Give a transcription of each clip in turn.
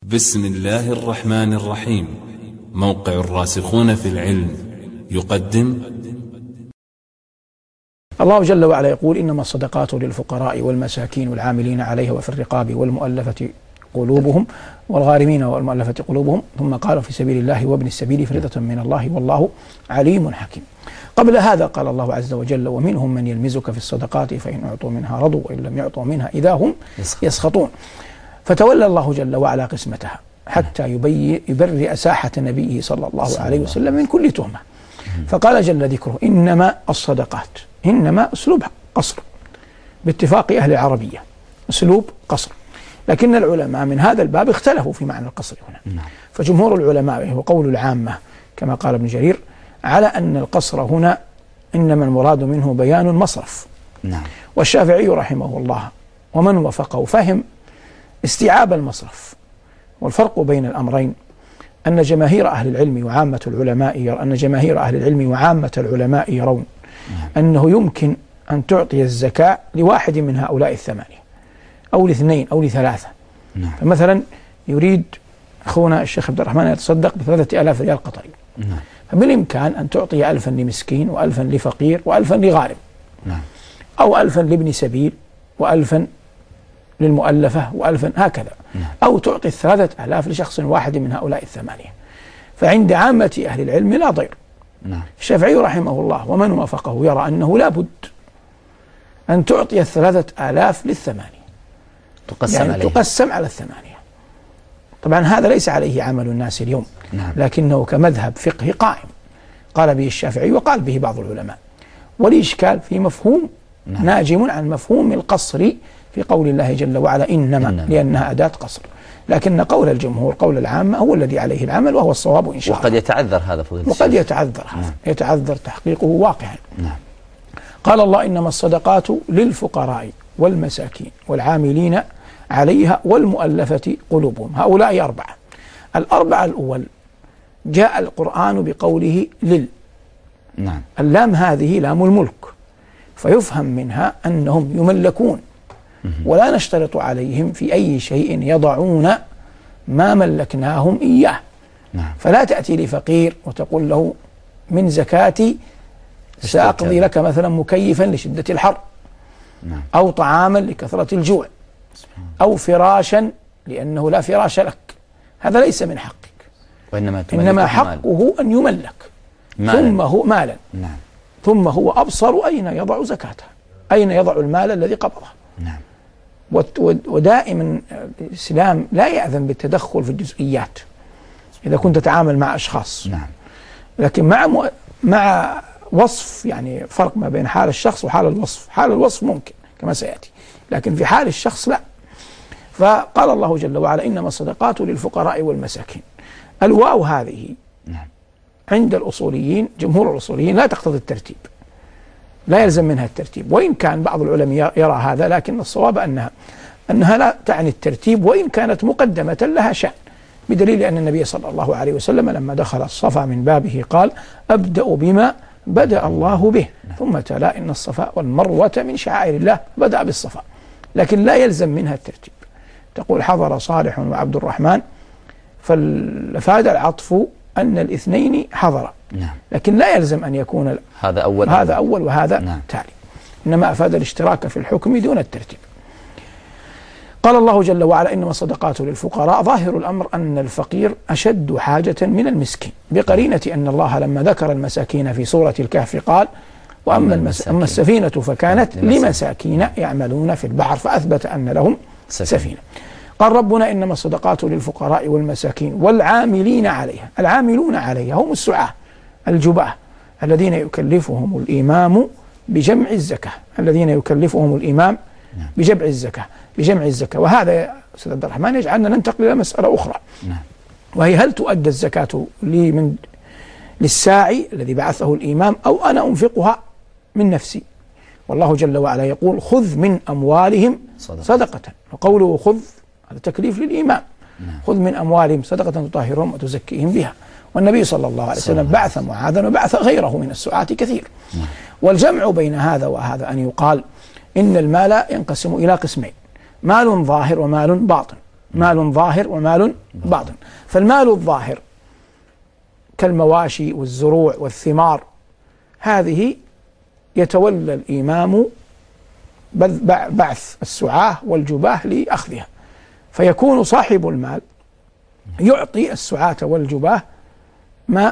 بسم الله الرحمن الرحيم. موقع الراسخون في العلم يقدم. الله جل وعلا يقول: إنما الصدقات للفقراء والمساكين والعاملين عليها وفي الرقاب والمؤلفة قلوبهم والغارمين والمؤلفة قلوبهم، ثم قال: في سبيل الله وابن السبيل فريضة من الله والله عليم حكيم. قبل هذا قال الله عز وجل: ومنهم من يلمزك في الصدقات فإن أعطوا منها رضوا وإن لم يعطوا منها إذا هم يسخطون. فتولى الله جل وعلا قسمتها حتى يبرئ ساحة نبيه صلى الله عليه وسلم من كل تهمة. فقال جل ذكره: إنما الصدقات. إنما أسلوب قصر باتفاق أهل العربية، أسلوب قصر، لكن العلماء من هذا الباب اختلفوا في معنى القصر هنا. فجمهور العلماء هو قول العامة كما قال ابن جرير على أن القصر هنا إنما المراد منه بيان المصرف. والشافعي رحمه الله ومن وفقه فهم استيعاب المصرف. والفرق بين الأمرين أن جماهير أهل العلم وعامة العلماء يرون أنه يمكن أن تعطي الزكاة لواحد من هؤلاء الثمانية أو لاثنين أو لثلاثة. فمثلا يريد أخونا الشيخ عبد الرحمن يتصدق ب3,000 ريال قطري، فبالإمكان أن تعطي 1000 لمسكين و1000 لفقير و1000 لغارم، أو 1000 لابن سبيل و1000 للمؤلفة و1000 هكذا، أو تعطي 3000 لشخص واحد من هؤلاء الثمانية. فعند عامة أهل العلم لا ضير. الشافعي رحمه الله ومن وافقه يرى أنه لا بد أن تعطي 3000 للثمانية، تقسم على الثمانية. طبعا هذا ليس عليه عمل الناس اليوم، لكنه كمذهب فقهي قائم قال به الشافعي وقال به بعض العلماء. والإشكال في مفهوم ناجم عن مفهوم القصر في قول الله جل وعلا إنما، لأنها أداة قصر. لكن قول الجمهور قول العامة هو الذي عليه العمل وهو الصواب إن شاء الله. وقد يتعذر هذا فضيلة وقد يتعذر هذا، يتعذر تحقيقه واقعا. قال الله: إنما الصدقات للفقراء والمساكين والعاملين عليها والمؤلفة قلوبهم. هؤلاء 4. الأربعة الأول جاء القرآن بقوله لل. اللام هذه لام الملك، فيفهم منها أنهم يملكون، ولا نشترط عليهم في أي شيء يضعون ما ملكناهم إياه. فلا تأتي لفقير وتقول له من زكاتي سأقضي لك مثلا مكيفا لشدة الحر، أو طعاما لكثرة الجوع، أو فراشا لأنه لا فراش لك. هذا ليس من حقك، إنما حقه أن يملك ثم هو مالا، ثم هو أبصر أين يضع زكاته، أين يضع المال الذي قبضه. ودائما الإسلام لا يأذن بالتدخل في الجزئيات إذا كنت تتعامل مع أشخاص، لكن مع وصف، يعني فرق ما بين حال الشخص وحال الوصف. حال الوصف ممكن كما سيأتي، لكن في حال الشخص لا. فقال الله جل وعلا: إنما الصدقات للفقراء والمساكين. الواو هذه عند الأصوليين جمهور الأصوليين لا تقتضي الترتيب، لا يلزم منها الترتيب، وإن كان بعض العلماء يرى هذا، لكن الصواب أنها لا تعني الترتيب، وإن كانت مقدمة لها شأن، بدليل أن النبي صلى الله عليه وسلم لما دخل الصفا من بابه قال: أبدأ بما بدأ الله به، ثم تلا: إن الصفا والمروة من شعائر الله، بدأ بالصفا، لكن لا يلزم منها الترتيب. تقول حضر صالح وعبد الرحمن، فالفاد العطف أن الاثنين حضر، لكن لا يلزم أن يكون هذا أول وهذا تالي، إنما أفاد الاشتراك في الحكم دون الترتيب. قال الله جل وعلا: إنما الصدقات للفقراء. ظاهر الأمر أن الفقير أشد حاجة من المسكين، بقرينة أن الله لما ذكر المساكين في سورة الكهف قال: وأما السفينة فكانت لمساكين يعملون في البحر، فأثبت أن لهم سفينة. قال ربنا: إنما الصدقات للفقراء والمساكين والعاملين عليها. العاملون عليها هم السعاة الجباة الذين يكلفهم الإمام بجمع الزكاة، بجمع الزكاة. وهذا يا أستاذ عبد الرحمن يجعلنا ننتقل إلى مسألة أخرى، وهي: هل تؤدى الزكاة للساعي الذي بعثه الإمام، أو أنا أنفقها من نفسي؟ والله جل وعلا يقول: خذ من أموالهم صدقة. وقوله خذ هذا تكليف للإمام، خذ من أموالهم صدقة تطهرهم وتزكيهم بها. والنبي صلى الله عليه وسلم بعث معاذا وبعث غيره من السعاة كثير. والجمع بين هذا وهذا أن يقال إن المال ينقسم إلى قسمين: مال ظاهر ومال باطن. مال ظاهر ومال باطن. فالمال الظاهر كالمواشي والزروع والثمار هذه يتولى الإمام بعث السعاة والجباه لأخذها، فيكون صاحب المال يعطي السعاة والجباه ما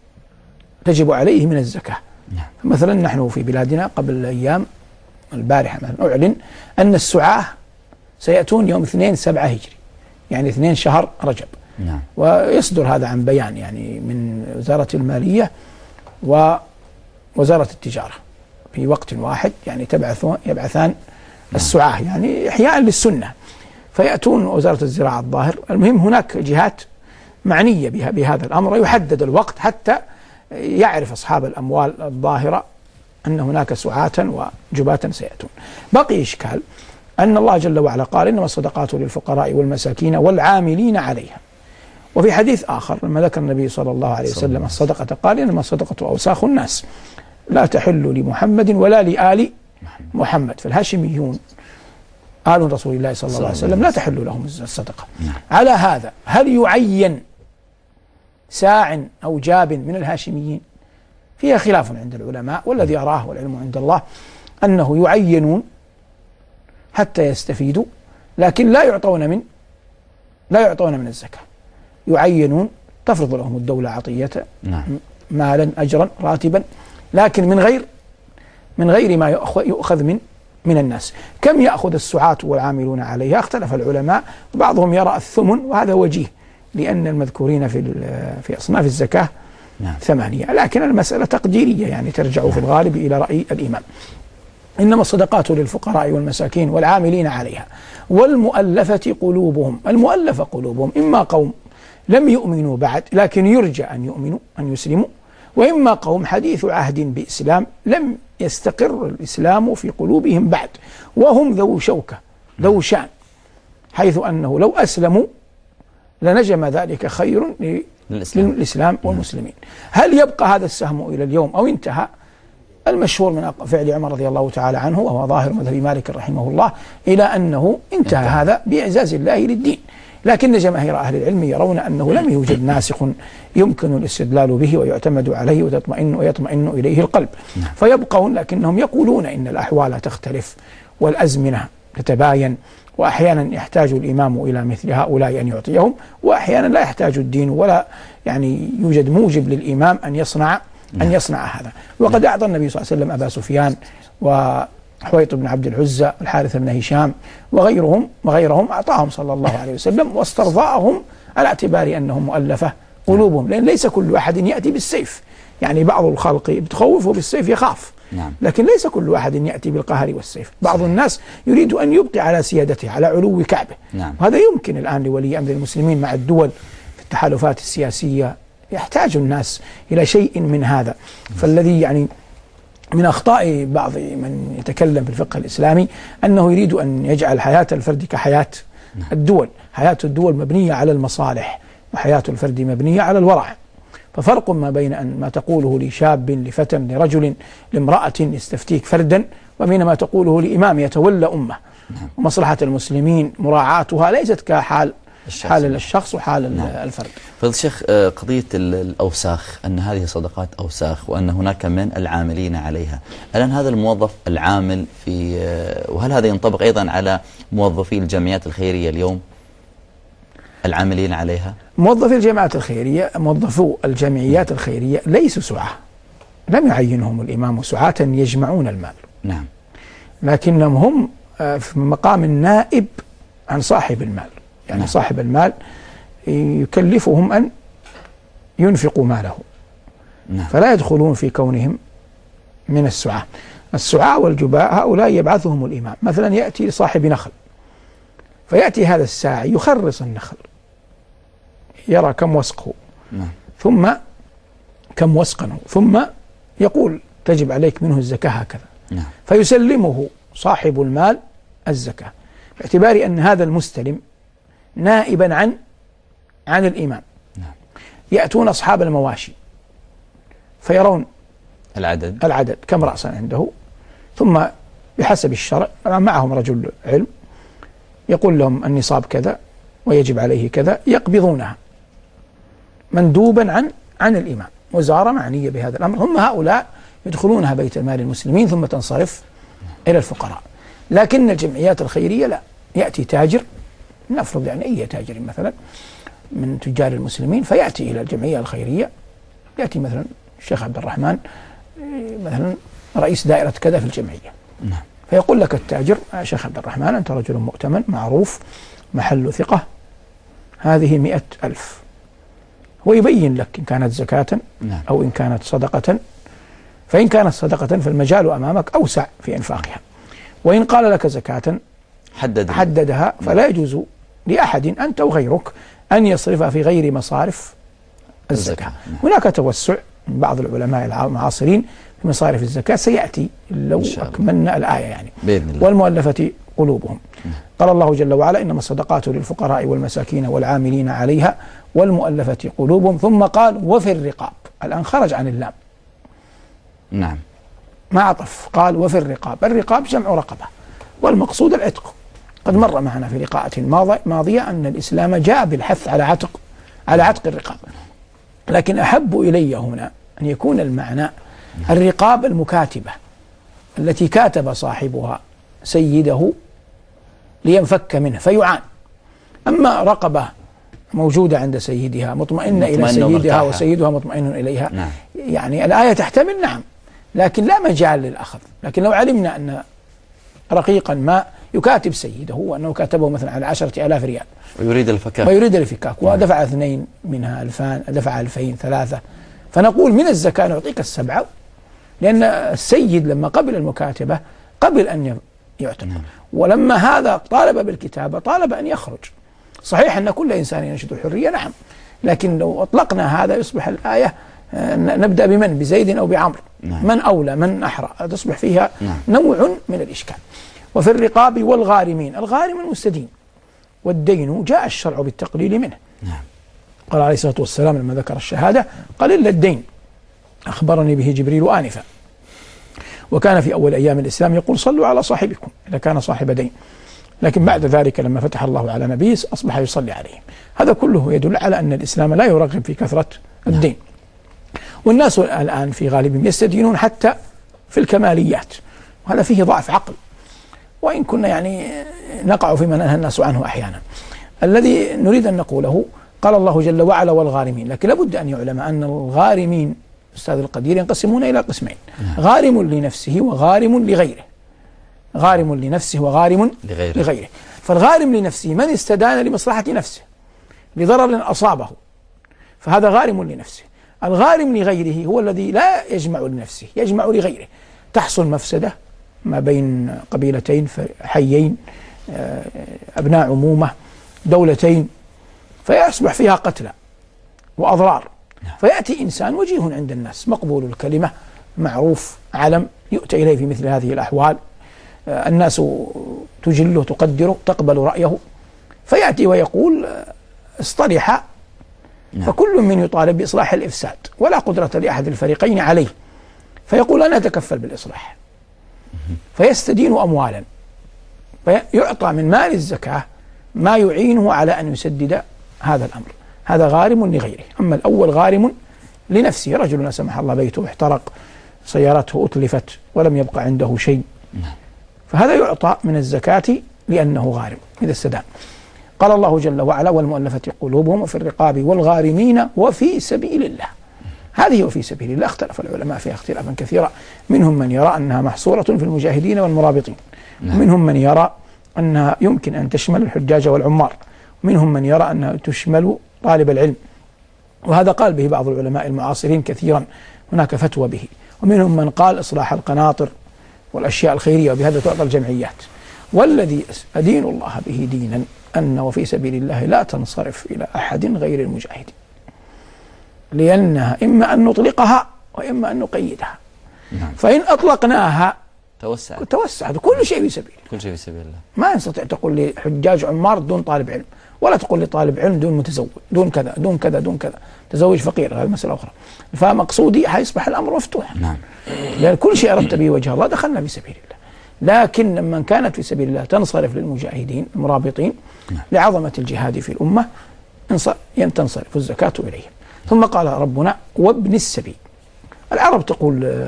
تجب عليه من الزكاة. مثلا نحن في بلادنا قبل أيام البارحة مثلا أعلن أن السعاة سيأتون يوم 2/7 هجري، يعني 2 شهر رجب. ويصدر هذا عن بيان يعني من وزارة المالية ووزارة التجارة في وقت واحد، يعني يبعثان السعاة يعني إحياء للسنة، فيأتون وزارة الزراعة الظاهر. المهم هناك جهات معنية بهذا الأمر، يحدد الوقت حتى يعرف أصحاب الأموال الظاهرة أن هناك سعاة وجباة سيأتون. بقي إشكال أن الله جل وعلا قال إنما الصدقات للفقراء والمساكين والعاملين عليها. وفي حديث آخر لما ذكر النبي صلى الله عليه وسلم الصدقة قال إنما الصدقة أوساخ الناس لا تحل لمحمد ولا لآل محمد. فالهاشميون آل رسول الله صلى الله عليه وسلم لا تحل لهم الصدقة. على هذا هل يعين ساع أو جاب من الهاشميين؟ فيها خلاف عند العلماء، والذي أراه والعلم عند الله أنه يعينون حتى يستفيدوا، لكن لا يعطون من الزكاة. يعينون تفرض لهم الدولة عطية مالا أجرا راتبا، لكن من غير ما يؤخذ من الناس. كم يأخذ السعاة والعاملون عليها؟ اختلف العلماء، بعضهم يرى الثمن، وهذا وجيه لأن المذكورين في أصناف الزكاة 8، لكن المسألة تقديرية يعني ترجع في الغالب إلى رأي الإمام. إنما الصدقات للفقراء والمساكين والعاملين عليها والمؤلفة قلوبهم. المؤلفة قلوبهم إما قوم لم يؤمنوا بعد لكن يرجى أن يؤمنوا أن يسلموا، وإما قوم حديث عهد بإسلام لم يستقر الإسلام في قلوبهم بعد، وهم ذو شوكة ذو شان، حيث أنه لو أسلموا لنجم ذلك خير للإسلام والمسلمين. هل يبقى هذا السهم إلى اليوم أو انتهى؟ المشهور من فعل عمر رضي الله تعالى عنه، وهو ظاهر مذهب مالك رحمه الله، إلى أنه انتهى هذا بإعزاز الله للدين. لكن جماهير أهل العلم يرون أنه لم يوجد ناسخ يمكن الاستدلال به ويعتمد عليه ويطمئن إليه القلب، فيبقون، لكنهم يقولون إن الأحوال تختلف والأزمنة تتباين، وأحيانا يحتاج الإمام إلى مثل هؤلاء أن يعطيهم، وأحيانا لا يحتاج الدين ولا يعني يوجد موجب للإمام أن يصنع هذا. وقد أعطى النبي صلى الله عليه وسلم أبا سفيان وحويط بن عبد العزى والحارث بن هشام وغيرهم أعطاهم صلى الله عليه وسلم واسترضاهم على اعتبار أنهم مؤلفة قلوبهم، لأن ليس كل أحد يأتي بالسيف. يعني بعض الخلق بتخوفه بالسيف يخاف، لكن ليس كل أحد يأتي بالقهر والسيف. بعض الناس يريد أن يبقي على سيادته على علو كعبه، وهذا يمكن الآن لولي أمر المسلمين مع الدول في التحالفات السياسية. يحتاج الناس إلى شيء من هذا. فالذي يعني من أخطاء بعض من يتكلم في الفقه الإسلامي أنه يريد أن يجعل حياة الفرد كحياة الدول. حياة الدول مبنية على المصالح، وحياة الفرد مبنية على الورع. ففرق ما بين أن ما تقوله لشاب لفتى لرجل لامرأة يستفتيك فردا، وبين ما تقوله لإمام يتولى أمة. ومصلحة المسلمين مراعاتها ليست كحال الشخص وحال الفرد. فضل الشيخ، قضية الأوساخ، أن هذه صدقات أوساخ وأن هناك من العاملين عليها، الآن هذا الموظف العامل في، وهل هذا ينطبق أيضا على موظفي الجمعيات الخيرية اليوم العاملين عليها؟ موظفو الجمعيات الخيرية ليسوا سعاة، لم يعينهم الإمام سعاة يجمعون المال، لكنهم هم في مقام النائب عن صاحب المال. يعني صاحب المال يكلفهم أن ينفقوا ماله، فلا يدخلون في كونهم من السعاة. السعاة والجباء هؤلاء يبعثهم الإمام. مثلا يأتي لصاحب نخل، فيأتي هذا الساعي يخرص النخل، يرى كم وسقه ثم كم وسقنه، ثم يقول تجب عليك منه الزكاة هكذا، فيسلمه صاحب المال الزكاة، باعتبار أن هذا المستلم نائبا عن الإمام. يأتون أصحاب المواشي فيرون العدد كم رأسا عنده، ثم بحسب الشرع معهم رجل علم يقول لهم النصاب كذا، ويجب عليه كذا يقبضونها مندوبا عن الإمام. وزارة معنية بهذا الأمر، هم هؤلاء يدخلونها بيت المال المسلمين ثم تنصرف إلى الفقراء. لكن الجمعيات الخيرية لا، يأتي تاجر، نفرض يعني أي تاجر مثلا من تجار المسلمين فيأتي إلى الجمعية الخيرية، يأتي مثلا الشيخ عبد الرحمن مثلا رئيس دائرة كذا في الجمعية، فيقول لك التاجر: يا شيخ عبد الرحمن أنت رجل مؤتمن معروف محل ثقة، هذه 100,000. ويبين لك إن كانت زكاة أو إن كانت صدقة، فإن كانت صدقة فالمجال أمامك أوسع في إنفاقها، وإن قال لك زكاة حددها، فلا يجوز لأحد أنت وغيرك أن يصرف في غير مصارف الزكاة. هناك توسع من بعض العلماء المعاصرين في مصارف الزكاة، سيأتي لو أكملنا الآية يعني بإذن الله. والمؤلفة قلوبهم. قال الله جل وعلا: إنما الصدقات للفقراء والمساكين والعاملين عليها والمؤلفة قلوبهم، ثم قال: وفي الرقاب. الآن خرج عن اللام، نعم، ما عطف، قال: وفي الرقاب. الرقاب جمع رقبة، والمقصود العتق. قد مر معنا في لقاءات ماضية أن الإسلام جاء بالحث على عتق الرقاب، لكن أحب إلي هنا أن يكون المعنى الرقاب المكاتبة التي كاتب صاحبها سيده لينفك منه فيعان. أما رقبة موجودة عند سيدها مطمئنة إلى سيدها وسيدها مطمئن إليها، نعم. يعني الآية تحتمل نعم، لكن لا مجال للأخذ. لكن لو علمنا أن رقيقا ما يكاتب سيده وأنه كاتبه مثلا على 10,000 ريال ويريد الفكاك ودفع 2 منها 2000، دفع 2000 3، فنقول من الزكاة نعطيك 7، لأن السيد لما قبل المكاتبة قبل أن يعتق، ولما هذا طالب بالكتابة طالب أن يخرج. صحيح أن كل إنسان ينشد الحرية، نعم، لكن لو أطلقنا هذا يصبح الآية نبدأ بمن، بزيد أو بعمر، من أولى من أحرى، تصبح فيها نوع من الإشكال. وفي الرقاب والغارمين، الغارم المستدين، والدين جاء الشرع بالتقليل منه. قال عليه الصلاة والسلام لما ذكر الشهادة قال: إلا الدين، أخبرني به جبريل آنفا. وكان في أول أيام الإسلام يقول: صلوا على صاحبكم إذا كان صاحب دين، لكن بعد ذلك لما فتح الله على نبيه أصبح يصلي عليهم. هذا كله يدل على أن الإسلام لا يرغب في كثرة الدين. والناس الآن في غالبهم يستدينون حتى في الكماليات، وهذا فيه ضعف عقل، وإن كنا يعني نقع فيما ننهى الناس عنه أحيانا. الذي نريد أن نقوله: قال الله جل وعلا والغارمين، لكن لابد أن يعلم أن الغارمين أستاذ القدير ينقسمون إلى قسمين: غارم لنفسه وغارم لغيره. غارم لنفسه وغارم لغيره. فالغارم لنفسه من استدان لمصلحة نفسه لضرر أصابه، فهذا غارم لنفسه. الغارم لغيره هو الذي لا يجمع لنفسه، يجمع لغيره. تحصل مفسدة ما بين قبيلتين، حيين، أبناء عمومة، دولتين، فيصبح فيها قتلى وأضرار، فيأتي إنسان وجيه عند الناس مقبول الكلمة معروف علم، يؤتى إليه في مثل هذه الأحوال، الناس تجله تقدره تقبل رأيه، فيأتي ويقول: اصطلح، فكل من يطالب بإصلاح الإفساد ولا قدرة لأحد الفريقين عليه، فيقول: أنا أتكفل بالإصلاح، فيستدين أموالا، فيعطى من مال الزكاة ما يعينه على أن يسدد هذا الأمر. هذا غارم لغيره. أما الأول غارم لنفسه، رجل لا سمح الله بيته احترق، سيارته أتلفت ولم يبقى عنده شيء، فهذا يعطى من الزكاة لأنه غارم إذا استدان. قال الله جل وعلا: والمؤلفة قلوبهم وفي الرقاب والغارمين وفي سبيل الله. هذه وفي سبيل الله اختلف العلماء فيها اختلافا كثيرا، منهم من يرى أنها محصورة في المجاهدين والمرابطين، ومنهم من يرى أنها يمكن أن تشمل الحجاج والعمار، ومنهم من يرى أنها تشمل طالب العلم، وهذا قال به بعض العلماء المعاصرين كثيرا، هناك فتوى به. ومنهم من قال إصلاح القناطر والأشياء الخيرية، وبهذا تعطى الجمعيات. والذي أدين الله به دينا أن وفي سبيل الله لا تنصرف إلى أحد غير المجاهدين، لأنها إما أن نطلقها وإما أن نقيدها. فإن أطلقناها توسعت كل شيء في سبيل الله. ما يستطيع تقول لي حجاج عمار دون طالب علم، ولا تقول لي طالب علم دون متزوج، دون كذا دون كذا دون كذا، تزوج فقير، هذه مسألة أخرى. فمقصودي حيصبح الأمر مفتوح، لأن كل شيء أردت به وجه الله دخلنا في سبيل الله. لكن لما كانت في سبيل الله تنصرف للمجاهدين المرابطين لعظمة الجهاد في الأمة تنصرف الزكاة إليهم. ثم قال ربنا وابن السبيل. العرب تقول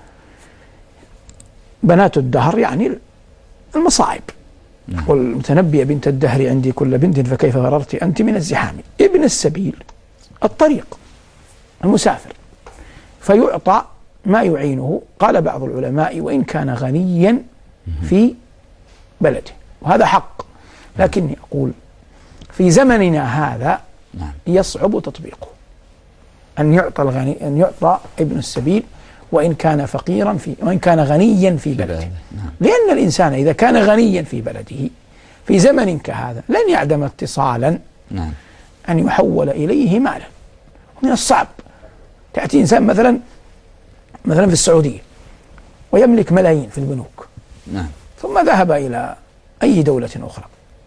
بنات الدهر يعني المصائب، والمتنبية بنت الدهر عندي كل بنت فكيف غررت أنت من الزحام. ابن السبيل الطريق المسافر، فيعطى ما يعينه. قال بعض العلماء وإن كان غنيا في بلده، وهذا حق، لكني أقول في زمننا هذا يصعب تطبيقه أن يعطى ابن السبيل وإن كان فقيرا وإن كان غنيا في بلده، لأن الإنسان إذا كان غنيا في بلده في زمن كهذا لن يعدم اتصالا أن يحول إليه مالا. من الصعب تأتي إنسان مثلا في السعودية ويملك ملايين في البنوك، ثم ذهب إلى أي دولة أخرى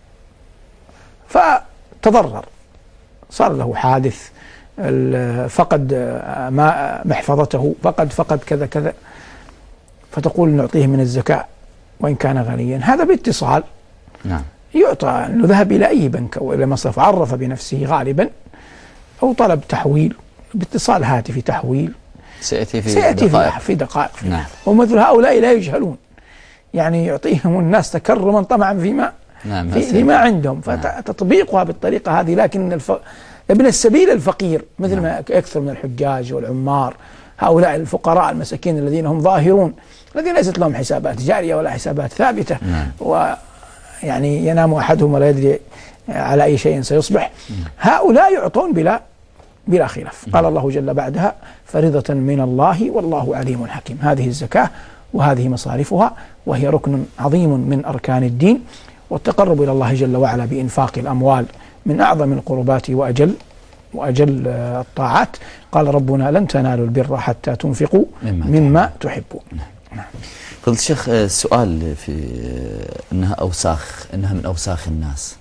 فتضرر، صار له حادث، فقد محفظته، فقد كذا كذا، فتقول نعطيه من الزكاة وإن كان غنيا. هذا باتصال يعطى أنه ذهب إلى أي بنك أو إلى مصرف، عرف بنفسه غالبا، أو طلب تحويل باتصال هاتفي، تحويل سيأتي في دقائق. ومثل هؤلاء لا يجهلون، يعني يعطيهم الناس تكرما طمعا فيما عندهم، فتطبيقها بالطريقة هذه. لكن ابن السبيل الفقير مثل ما يكثر من الحجاج والعمار، هؤلاء الفقراء المساكين الذين هم ظاهرون، الذين ليست لهم حسابات جارية ولا حسابات ثابتة، ويعني ينام أحدهم ولا يدري على أي شيء سيصبح، هؤلاء يعطون بلا خلاف. قال الله جل بعدها فريضة من الله والله عليم حكيم. هذه الزكاة وهذه مصارفها، وهي ركن عظيم من أركان الدين، والتقرب إلى الله جل وعلا بإنفاق الأموال من أعظم القربات وأجل الطاعات. قال ربنا لن تنالوا البر حتى تنفقوا مما تحبون. فضل الشيخ، السؤال في أنها من أوساخ الناس،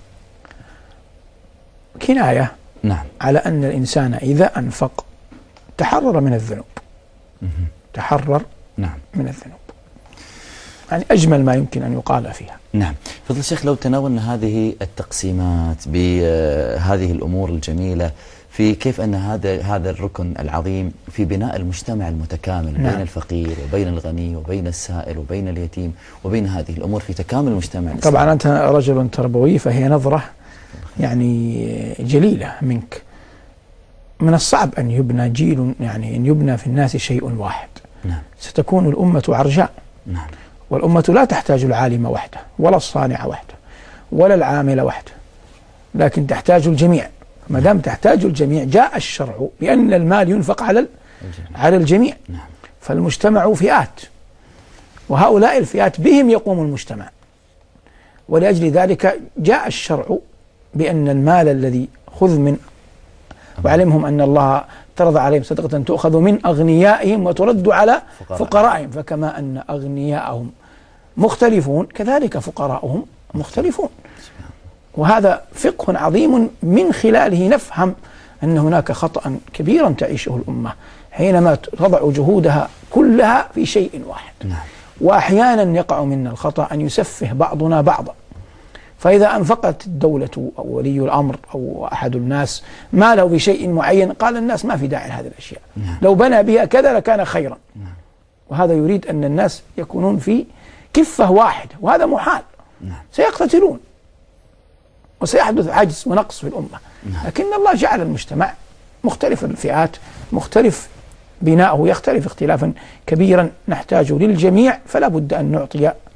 كناية على أن الإنسان إذا أنفق تحرر من الذنوب، من الذنوب، يعني أجمل ما يمكن أن يقال فيها. فضل الشيخ، لو تناولنا هذه التقسيمات بهذه الأمور الجميلة في كيف أن هذا الركن العظيم في بناء المجتمع المتكامل بين الفقير وبين الغني وبين السائل وبين اليتيم وبين هذه الأمور في تكامل المجتمع. طبعا أنت رجل تربوي، فهي نظرة يعني جليلة منك. من الصعب أن يبنى جيل، يعني أن يبنى في الناس شيء واحد. ستكون الأمة عرجاء. والأمة لا تحتاج العالم وحده ولا الصانع وحده ولا العامل وحده، لكن تحتاج الجميع. ما دام تحتاج الجميع جاء الشرع بأن المال ينفق على الجميع. فالمجتمع فئات، وهؤلاء الفئات بهم يقوم المجتمع، ولأجل ذلك جاء الشرع بأن المال الذي خذ من وعلمهم أن الله افترض عليهم صدقة تؤخذ من أغنيائهم وترد على فقرائهم، فكما أن أغنياءهم مختلفون كذلك فقراءهم مختلفون. وهذا فقه عظيم من خلاله نفهم أن هناك خطأ كبيرا تعيشه الأمة حينما تضع جهودها كلها في شيء واحد. وأحيانا يقع منا الخطأ أن يسفه بعضنا بعضا، فإذا أنفقت الدولة أو ولي الأمر أو أحد الناس ماله بشيء معين قال الناس ما في داعي لهذه الأشياء، لو بنى بها كذا لكان خيرا. وهذا يريد أن الناس يكونون في كفة واحدة، وهذا محال. سيقتتلون وسيحدث عجز ونقص في الأمة. لكن الله جعل المجتمع مختلف الفئات، مختلف بناؤه، يختلف اختلافا كبيرا، نحتاج للجميع، فلا بد أن نعطي